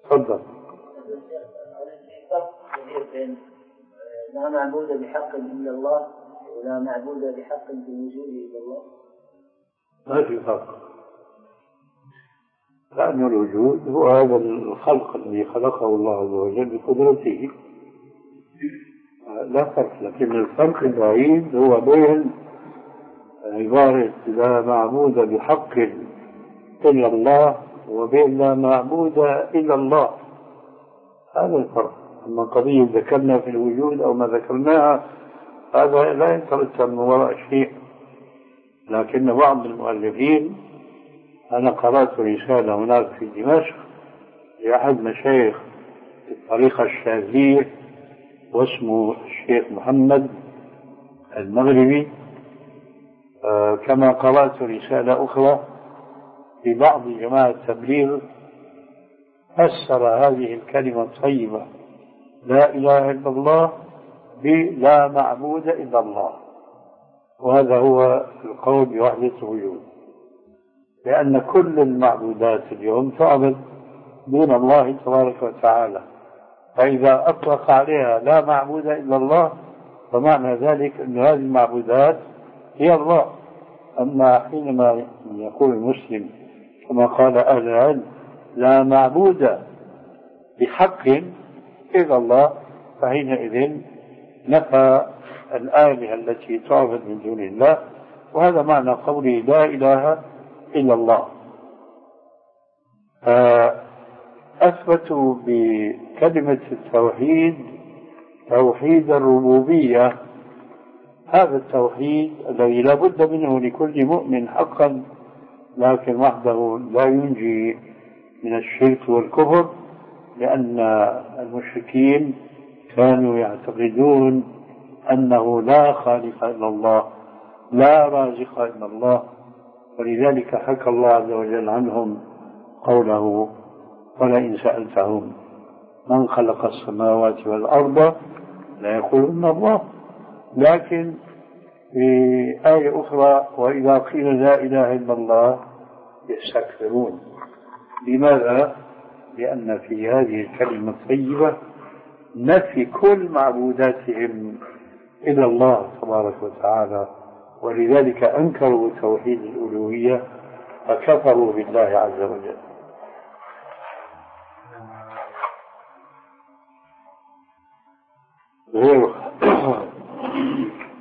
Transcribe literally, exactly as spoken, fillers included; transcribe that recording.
تفضل. فرق كبير بين لا معبود بحق إلا الله ولا معبود بحق في الوجود إلا الله. ما في فرق، لأن الوجود هو هذا الخلق الذي خلقه الله عز وجل بقدرته، لا فرق. لكن الفرق البعيد هو بين عبارة لا معبود بحق إلا الله وبين لا معبود إلا الله، هذا الفرق. أما قضية ذكرنا في الوجود أو ما ذكرناها هذا لا يترتب من وراء شيء. لكن بعض المؤلفين، أنا قرأت رسالة هناك في دمشق لأحد مشايخ الطريقة الشاذلية واسمه الشيخ محمد المغربي، آه كما قرأت رسالة أخرى لبعض جماعة التبليغ فسر هذه الكلمة الطيبة لا إله إلا الله بلا معبود إلا الله، وهذا هو القول بوحدة الوجود، لأن كل المعبودات اليوم تعبد دون الله تبارك وتعالى، فإذا أطلق عليها لا معبود إلا الله فمعنى ذلك أن هذه المعبودات هي الله. أما حينما يقول المسلم كما قال أهل العلم لا معبود بحق إلا الله، فحينئذ نفى الآلهة التي تعبد من دون الله، وهذا معنى قوله لا إله إلا الله. أثبتوا بكلمة التوحيد توحيد الربوبية، هذا التوحيد الذي لا بد منه لكل مؤمن حقا، لكن وحده لا ينجي من الشرك والكفر، لأن المشركين كانوا يعتقدون أنه لا خالق إلا الله لا رازق إلا الله، ولذلك حكى الله عز وجل عنهم قوله ولئن سألتهم من خلق السماوات والأرض لا يقولون الله. لكن في آية أخرى وإذا قيل لا إله إلا الله يستكبرون. لماذا؟ لأن في هذه الكلمة الطيبة نفي كل معبوداتهم إلى الله تبارك وتعالى، ولذلك أنكروا توحيد الألوهية فكفروا بالله عز وجل. غير